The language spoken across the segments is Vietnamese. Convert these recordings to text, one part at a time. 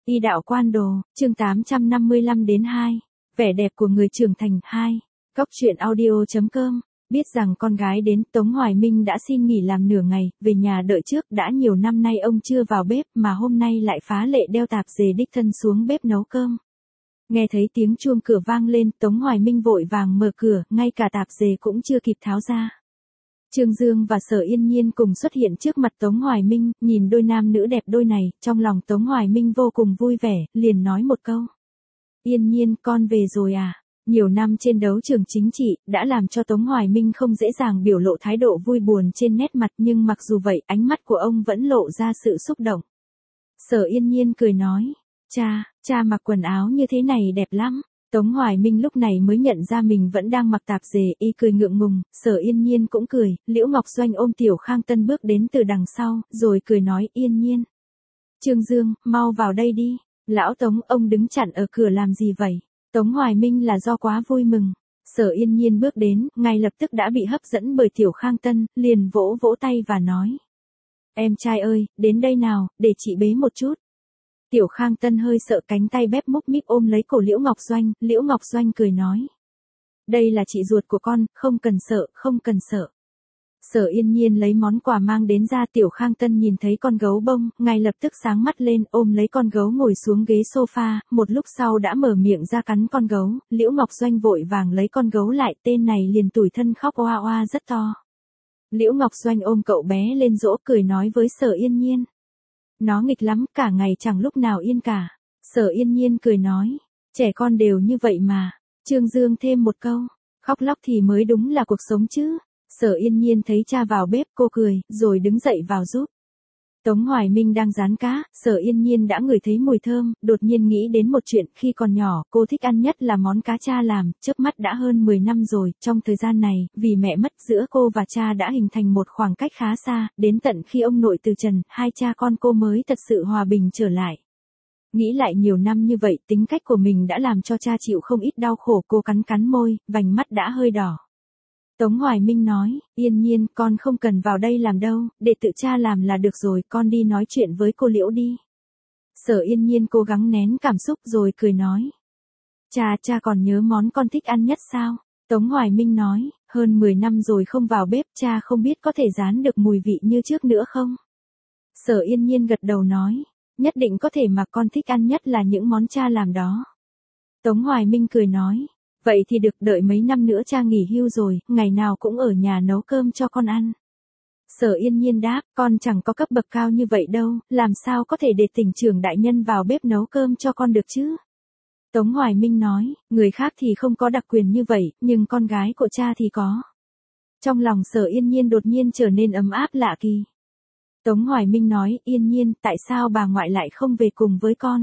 Y đạo quan đồ, chương 855 đến 2. Vẻ đẹp của người trưởng thành 2. Cóc truyện audio.com. Biết rằng con gái đến, Tống Hoài Minh đã xin nghỉ làm nửa ngày, về nhà đợi trước, đã nhiều năm nay ông chưa vào bếp mà hôm nay lại phá lệ đeo tạp dề đích thân xuống bếp nấu cơm. Nghe thấy tiếng chuông cửa vang lên, Tống Hoài Minh vội vàng mở cửa, ngay cả tạp dề cũng chưa kịp tháo ra. Trương Dương và Sở Yên Nhiên cùng xuất hiện trước mặt Tống Hoài Minh, nhìn đôi nam nữ đẹp đôi này, trong lòng Tống Hoài Minh vô cùng vui vẻ, liền nói một câu. Yên Nhiên, con về rồi à? Nhiều năm trên đấu trường chính trị, đã làm cho Tống Hoài Minh không dễ dàng biểu lộ thái độ vui buồn trên nét mặt, nhưng mặc dù vậy, ánh mắt của ông vẫn lộ ra sự xúc động. Sở Yên Nhiên cười nói, cha mặc quần áo như thế này đẹp lắm. Tống Hoài Minh lúc này mới nhận ra mình vẫn đang mặc tạp dề, y cười ngượng ngùng, Sở Yên Nhiên cũng cười, Liễu Ngọc Doanh ôm Tiểu Khang Tân bước đến từ đằng sau, rồi cười nói, Yên Nhiên. Trương Dương, mau vào đây đi. Lão Tống, ông đứng chặn ở cửa làm gì vậy? Tống Hoài Minh là do quá vui mừng. Sở Yên Nhiên bước đến, ngay lập tức đã bị hấp dẫn bởi Tiểu Khang Tân, liền vỗ vỗ tay và nói. Em trai ơi, đến đây nào, để chị bế một chút. Tiểu Khang Tân hơi sợ, cánh tay bép múc míp ôm lấy cổ Liễu Ngọc Doanh, Liễu Ngọc Doanh cười nói. Đây là chị ruột của con, không cần sợ, không cần sợ. Sở Yên Nhiên lấy món quà mang đến ra, Tiểu Khang Tân nhìn thấy con gấu bông, ngay lập tức sáng mắt lên, ôm lấy con gấu ngồi xuống ghế sofa, một lúc sau đã mở miệng ra cắn con gấu, Liễu Ngọc Doanh vội vàng lấy con gấu lại, tên này liền tủi thân khóc oa oa rất to. Liễu Ngọc Doanh ôm cậu bé lên dỗ, cười nói với Sở Yên Nhiên. Nó nghịch lắm, cả ngày chẳng lúc nào yên cả. Sở Yên Nhiên cười nói, trẻ con đều như vậy mà. Trương Dương thêm một câu, khóc lóc thì mới đúng là cuộc sống chứ. Sở Yên Nhiên thấy cha vào bếp, cô cười, rồi đứng dậy vào giúp. Tống Hoài Minh đang rán cá, Sở Yên Nhiên đã ngửi thấy mùi thơm, đột nhiên nghĩ đến một chuyện, khi còn nhỏ, cô thích ăn nhất là món cá cha làm, chớp mắt đã hơn 10 năm rồi, trong thời gian này, vì mẹ mất, giữa cô và cha đã hình thành một khoảng cách khá xa, đến tận khi ông nội từ trần, hai cha con cô mới thật sự hòa bình trở lại. Nghĩ lại nhiều năm như vậy, tính cách của mình đã làm cho cha chịu không ít đau khổ, cô cắn cắn môi, vành mắt đã hơi đỏ. Tống Hoài Minh nói, Yên Nhiên, con không cần vào đây làm đâu, để tự cha làm là được rồi, con đi nói chuyện với cô Liễu đi. Sở Yên Nhiên cố gắng nén cảm xúc rồi cười nói. Cha còn nhớ món con thích ăn nhất sao? Tống Hoài Minh nói, hơn 10 năm rồi không vào bếp, cha không biết có thể rán được mùi vị như trước nữa không? Sở Yên Nhiên gật đầu nói, nhất định có thể, mà con thích ăn nhất là những món cha làm đó. Tống Hoài Minh cười nói. Vậy thì được, đợi mấy năm nữa cha nghỉ hưu rồi, ngày nào cũng ở nhà nấu cơm cho con ăn. Sở Yên Nhiên đáp, con chẳng có cấp bậc cao như vậy đâu, làm sao có thể để tỉnh trưởng đại nhân vào bếp nấu cơm cho con được chứ? Tống Hoài Minh nói, người khác thì không có đặc quyền như vậy, nhưng con gái của cha thì có. Trong lòng Sở Yên Nhiên đột nhiên trở nên ấm áp lạ kỳ. Tống Hoài Minh nói, Yên Nhiên, tại sao bà ngoại lại không về cùng với con?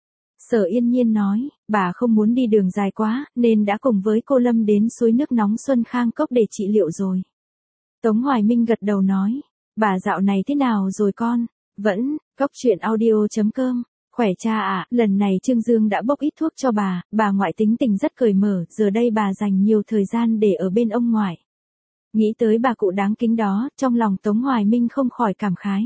Sở Yên Nhiên nói, bà không muốn đi đường dài quá, nên đã cùng với cô Lâm đến suối nước nóng Xuân Khang Cốc để trị liệu rồi. Tống Hoài Minh gật đầu nói, bà dạo này thế nào rồi con? Vẫn, Cóc truyện audio.com. Khỏe cha ạ, lần này Trương Dương đã bốc ít thuốc cho bà ngoại tính tình rất cởi mở, giờ đây bà dành nhiều thời gian để ở bên ông ngoại. Nghĩ tới bà cụ đáng kính đó, trong lòng Tống Hoài Minh không khỏi cảm khái.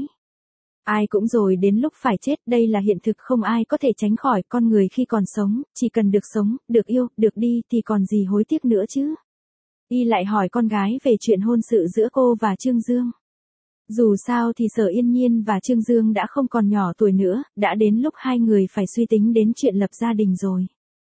Ai cũng rồi đến lúc phải chết, đây là hiện thực không ai có thể tránh khỏi, con người khi còn sống, chỉ cần được sống, được yêu, được đi thì còn gì hối tiếc nữa chứ. Y lại hỏi con gái về chuyện hôn sự giữa cô và Trương Dương. Dù sao thì Sở Yên Nhiên và Trương Dương đã không còn nhỏ tuổi nữa, đã đến lúc hai người phải suy tính đến chuyện lập gia đình rồi.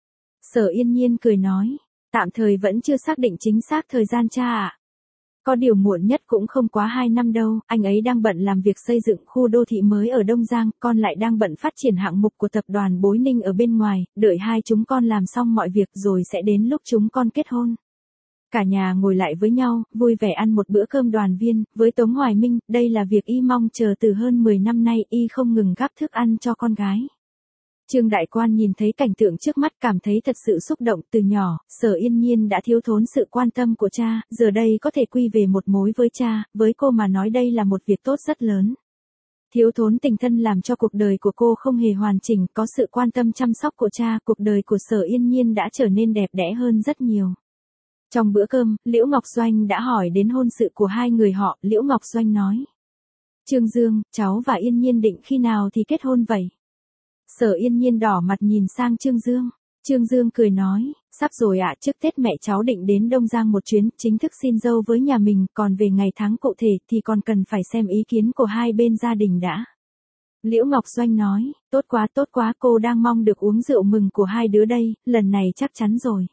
Sở Yên Nhiên cười nói, tạm thời vẫn chưa xác định chính xác thời gian cha ạ. Có điều muộn nhất cũng không quá 2 năm đâu, anh ấy đang bận làm việc xây dựng khu đô thị mới ở Đông Giang, con lại đang bận phát triển hạng mục của tập đoàn Bối Ninh ở bên ngoài, đợi hai chúng con làm xong mọi việc rồi sẽ đến lúc chúng con kết hôn. Cả nhà ngồi lại với nhau, vui vẻ ăn một bữa cơm đoàn viên, với Tống Hoài Minh, đây là việc y mong chờ từ hơn 10 năm nay, y không ngừng gắp thức ăn cho con gái. Trương Đại Quan nhìn thấy cảnh tượng trước mắt cảm thấy thật sự xúc động, từ nhỏ, Sở Yên Nhiên đã thiếu thốn sự quan tâm của cha, giờ đây có thể quy về một mối với cha, với cô mà nói đây là một việc tốt rất lớn. Thiếu thốn tình thân làm cho cuộc đời của cô không hề hoàn chỉnh, có sự quan tâm chăm sóc của cha, cuộc đời của Sở Yên Nhiên đã trở nên đẹp đẽ hơn rất nhiều. Trong bữa cơm, Liễu Ngọc Doanh đã hỏi đến hôn sự của hai người họ, Liễu Ngọc Doanh nói. Trương Dương, cháu và Yên Nhiên định khi nào thì kết hôn vậy? Sở Yên Nhiên đỏ mặt nhìn sang Trương Dương. Trương Dương cười nói, sắp rồi ạ, trước Tết mẹ cháu định đến Đông Giang một chuyến, chính thức xin dâu với nhà mình, còn về ngày tháng cụ thể thì còn cần phải xem ý kiến của hai bên gia đình đã. Liễu Ngọc Doanh nói, tốt quá, cô đang mong được uống rượu mừng của hai đứa đây, lần này chắc chắn rồi.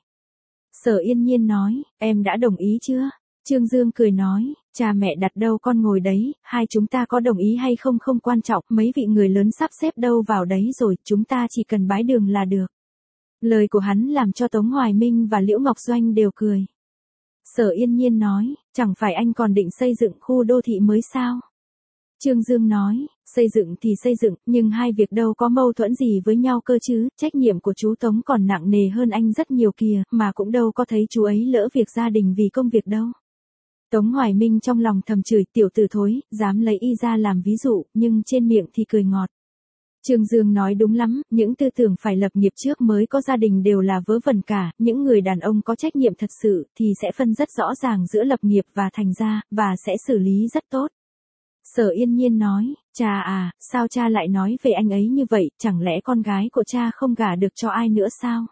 Sở Yên Nhiên nói, em đã đồng ý chưa? Trương Dương cười nói, cha mẹ đặt đâu con ngồi đấy, hai chúng ta có đồng ý hay không không quan trọng, mấy vị người lớn sắp xếp đâu vào đấy rồi, chúng ta chỉ cần bái đường là được. Lời của hắn làm cho Tống Hoài Minh và Liễu Ngọc Doanh đều cười. Sở Yên Nhiên nói, chẳng phải anh còn định xây dựng khu đô thị mới sao? Trương Dương nói, xây dựng thì xây dựng, nhưng hai việc đâu có mâu thuẫn gì với nhau cơ chứ, trách nhiệm của chú Tống còn nặng nề hơn anh rất nhiều kìa, mà cũng đâu có thấy chú ấy lỡ việc gia đình vì công việc đâu. Tống Hoài Minh trong lòng thầm chửi tiểu tử thối, dám lấy y ra làm ví dụ, nhưng trên miệng thì cười ngọt. Trương Dương nói đúng lắm, những tư tưởng phải lập nghiệp trước mới có gia đình đều là vớ vẩn cả, những người đàn ông có trách nhiệm thật sự thì sẽ phân rất rõ ràng giữa lập nghiệp và thành gia, và sẽ xử lý rất tốt. Sở Yên Nhiên nói, cha à, sao cha lại nói về anh ấy như vậy, chẳng lẽ con gái của cha không gả được cho ai nữa sao?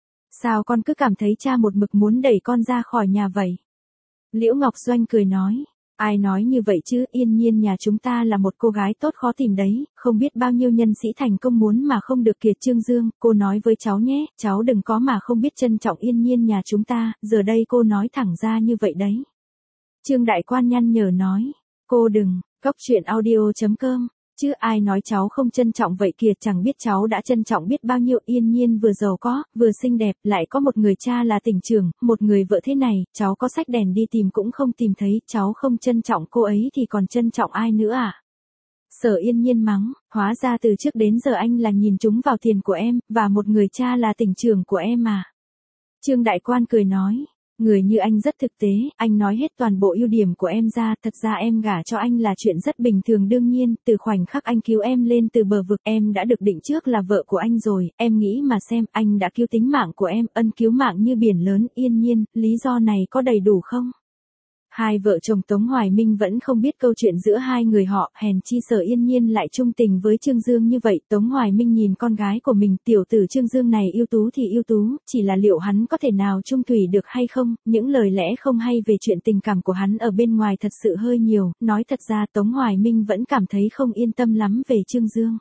Sao con cứ cảm thấy cha một mực muốn đẩy con ra khỏi nhà vậy? Liễu Ngọc Doanh cười nói, ai nói như vậy chứ, Yên Nhiên nhà chúng ta là một cô gái tốt khó tìm đấy, không biết bao nhiêu nhân sĩ thành công muốn mà không được kìa. Trương Dương, cô nói với cháu nhé, cháu đừng có mà không biết trân trọng Yên Nhiên nhà chúng ta, giờ đây cô nói thẳng ra như vậy đấy. Trương Đại Quan nhăn nhở nói, cô đừng, Cốc.audio.com, chứ ai nói cháu không trân trọng vậy kìa, chẳng biết cháu đã trân trọng biết bao nhiêu. Yên Nhiên vừa giàu có, vừa xinh đẹp, lại có một người cha là tỉnh trưởng, một người vợ thế này, cháu có xách đèn đi tìm cũng không tìm thấy, cháu không trân trọng cô ấy thì còn trân trọng ai nữa à? Sở Yên Nhiên mắng, hóa ra từ trước đến giờ anh là nhìn trúng vào tiền của em, và một người cha là tỉnh trưởng của em à? Trương Đại Quan cười nói, người như anh rất thực tế, anh nói hết toàn bộ ưu điểm của em ra, thật ra em gả cho anh là chuyện rất bình thường đương nhiên, từ khoảnh khắc anh cứu em lên từ bờ vực em đã được định trước là vợ của anh rồi, em nghĩ mà xem, anh đã cứu tính mạng của em, ân cứu mạng như biển lớn. Yên Nhiên, lý do này có đầy đủ không? Hai vợ chồng Tống Hoài Minh vẫn không biết câu chuyện giữa hai người họ, hèn chi Sở Yên Nhiên lại trung tình với Trương Dương như vậy. Tống Hoài Minh nhìn con gái của mình, tiểu tử Trương Dương này ưu tú thì ưu tú, chỉ là liệu hắn có thể nào chung thủy được hay không, những lời lẽ không hay về chuyện tình cảm của hắn ở bên ngoài thật sự hơi nhiều, nói thật ra Tống Hoài Minh vẫn cảm thấy không yên tâm lắm về Trương Dương.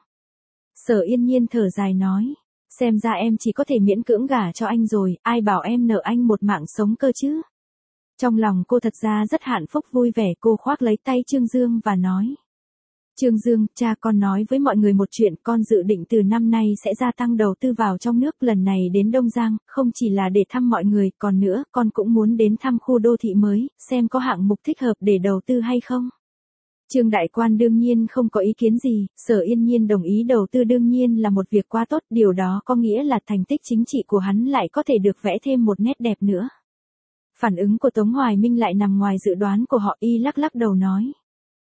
Sở Yên Nhiên thở dài nói, xem ra em chỉ có thể miễn cưỡng gả cho anh rồi, ai bảo em nợ anh một mạng sống cơ chứ. Trong lòng cô thật ra rất hạnh phúc vui vẻ, cô khoác lấy tay Trương Dương và nói. Trương Dương, cha con nói với mọi người một chuyện, con dự định từ năm nay sẽ gia tăng đầu tư vào trong nước, lần này đến Đông Giang, không chỉ là để thăm mọi người, còn nữa, con cũng muốn đến thăm khu đô thị mới, xem có hạng mục thích hợp để đầu tư hay không. Trương Đại Quan đương nhiên không có ý kiến gì, Sở Yên Nhiên đồng ý đầu tư đương nhiên là một việc quá tốt, điều đó có nghĩa là thành tích chính trị của hắn lại có thể được vẽ thêm một nét đẹp nữa. Phản ứng của Tống Hoài Minh lại nằm ngoài dự đoán của họ, y lắc lắc đầu nói.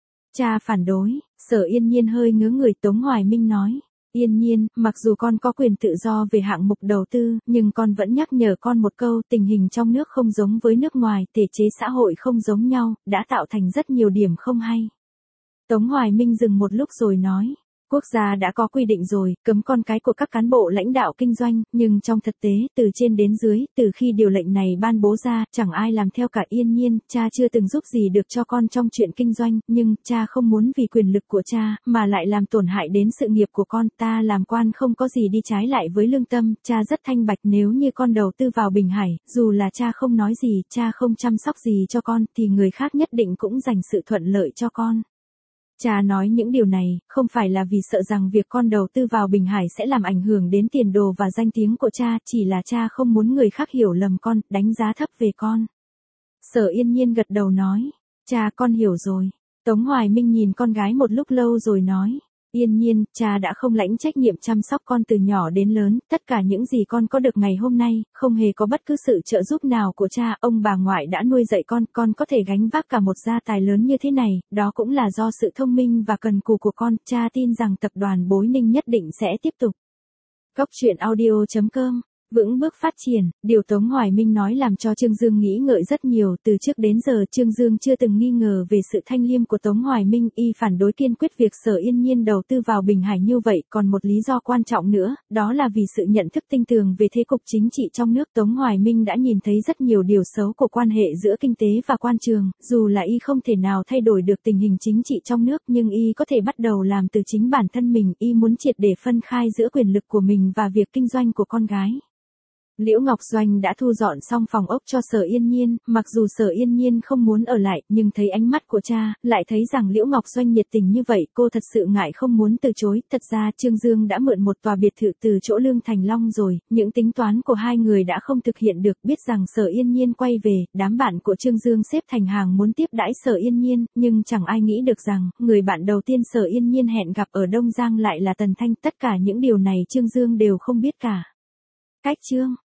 Cha phản đối, Sở Yên Nhiên hơi ngớ người. Tống Hoài Minh nói. Yên Nhiên, mặc dù con có quyền tự do về hạng mục đầu tư, nhưng con vẫn nhắc nhở con một câu, tình hình trong nước không giống với nước ngoài, thể chế xã hội không giống nhau, đã tạo thành rất nhiều điểm không hay. Tống Hoài Minh dừng một lúc rồi nói. Quốc gia đã có quy định rồi, cấm con cái của các cán bộ lãnh đạo kinh doanh, nhưng trong thực tế, từ trên đến dưới, từ khi điều lệnh này ban bố ra, chẳng ai làm theo cả. Yên Nhiên, cha chưa từng giúp gì được cho con trong chuyện kinh doanh, nhưng, cha không muốn vì quyền lực của cha, mà lại làm tổn hại đến sự nghiệp của con. Ta làm quan không có gì đi trái lại với lương tâm, cha rất thanh bạch, nếu như con đầu tư vào Bình Hải, dù là cha không nói gì, cha không chăm sóc gì cho con, thì người khác nhất định cũng dành sự thuận lợi cho con. Cha nói những điều này, không phải là vì sợ rằng việc con đầu tư vào Bình Hải sẽ làm ảnh hưởng đến tiền đồ và danh tiếng của cha, chỉ là cha không muốn người khác hiểu lầm con, đánh giá thấp về con. Sở Yên Nhiên gật đầu nói, cha con hiểu rồi. Tống Hoài Minh nhìn con gái một lúc lâu rồi nói, Yên Nhiên, cha đã không lãnh trách nhiệm chăm sóc con từ nhỏ đến lớn, tất cả những gì con có được ngày hôm nay, không hề có bất cứ sự trợ giúp nào của cha, ông bà ngoại đã nuôi dạy con có thể gánh vác cả một gia tài lớn như thế này, đó cũng là do sự thông minh và cần cù của con, cha tin rằng tập đoàn Bối Ninh nhất định sẽ tiếp tục. Cốc.audio.com vững bước phát triển, điều Tống Hoài Minh nói làm cho Trương Dương nghĩ ngợi rất nhiều, từ trước đến giờ Trương Dương chưa từng nghi ngờ về sự thanh liêm của Tống Hoài Minh, y phản đối kiên quyết việc Sở Yên Nhiên đầu tư vào Bình Hải như vậy, còn một lý do quan trọng nữa, đó là vì sự nhận thức tinh tường về thế cục chính trị trong nước. Tống Hoài Minh đã nhìn thấy rất nhiều điều xấu của quan hệ giữa kinh tế và quan trường, dù là y không thể nào thay đổi được tình hình chính trị trong nước nhưng y có thể bắt đầu làm từ chính bản thân mình, y muốn triệt để phân khai giữa quyền lực của mình và việc kinh doanh của con gái. Liễu Ngọc Doanh đã thu dọn xong phòng ốc cho Sở Yên Nhiên, mặc dù Sở Yên Nhiên không muốn ở lại, nhưng thấy ánh mắt của cha, lại thấy rằng Liễu Ngọc Doanh nhiệt tình như vậy, cô thật sự ngại không muốn từ chối. Thật ra Trương Dương đã mượn một tòa biệt thự từ chỗ Lương Thành Long rồi, những tính toán của hai người đã không thực hiện được, biết rằng Sở Yên Nhiên quay về, đám bạn của Trương Dương xếp thành hàng muốn tiếp đãi Sở Yên Nhiên, nhưng chẳng ai nghĩ được rằng, người bạn đầu tiên Sở Yên Nhiên hẹn gặp ở Đông Giang lại là Tần Thanh, tất cả những điều này Trương Dương đều không biết cả. Cách chương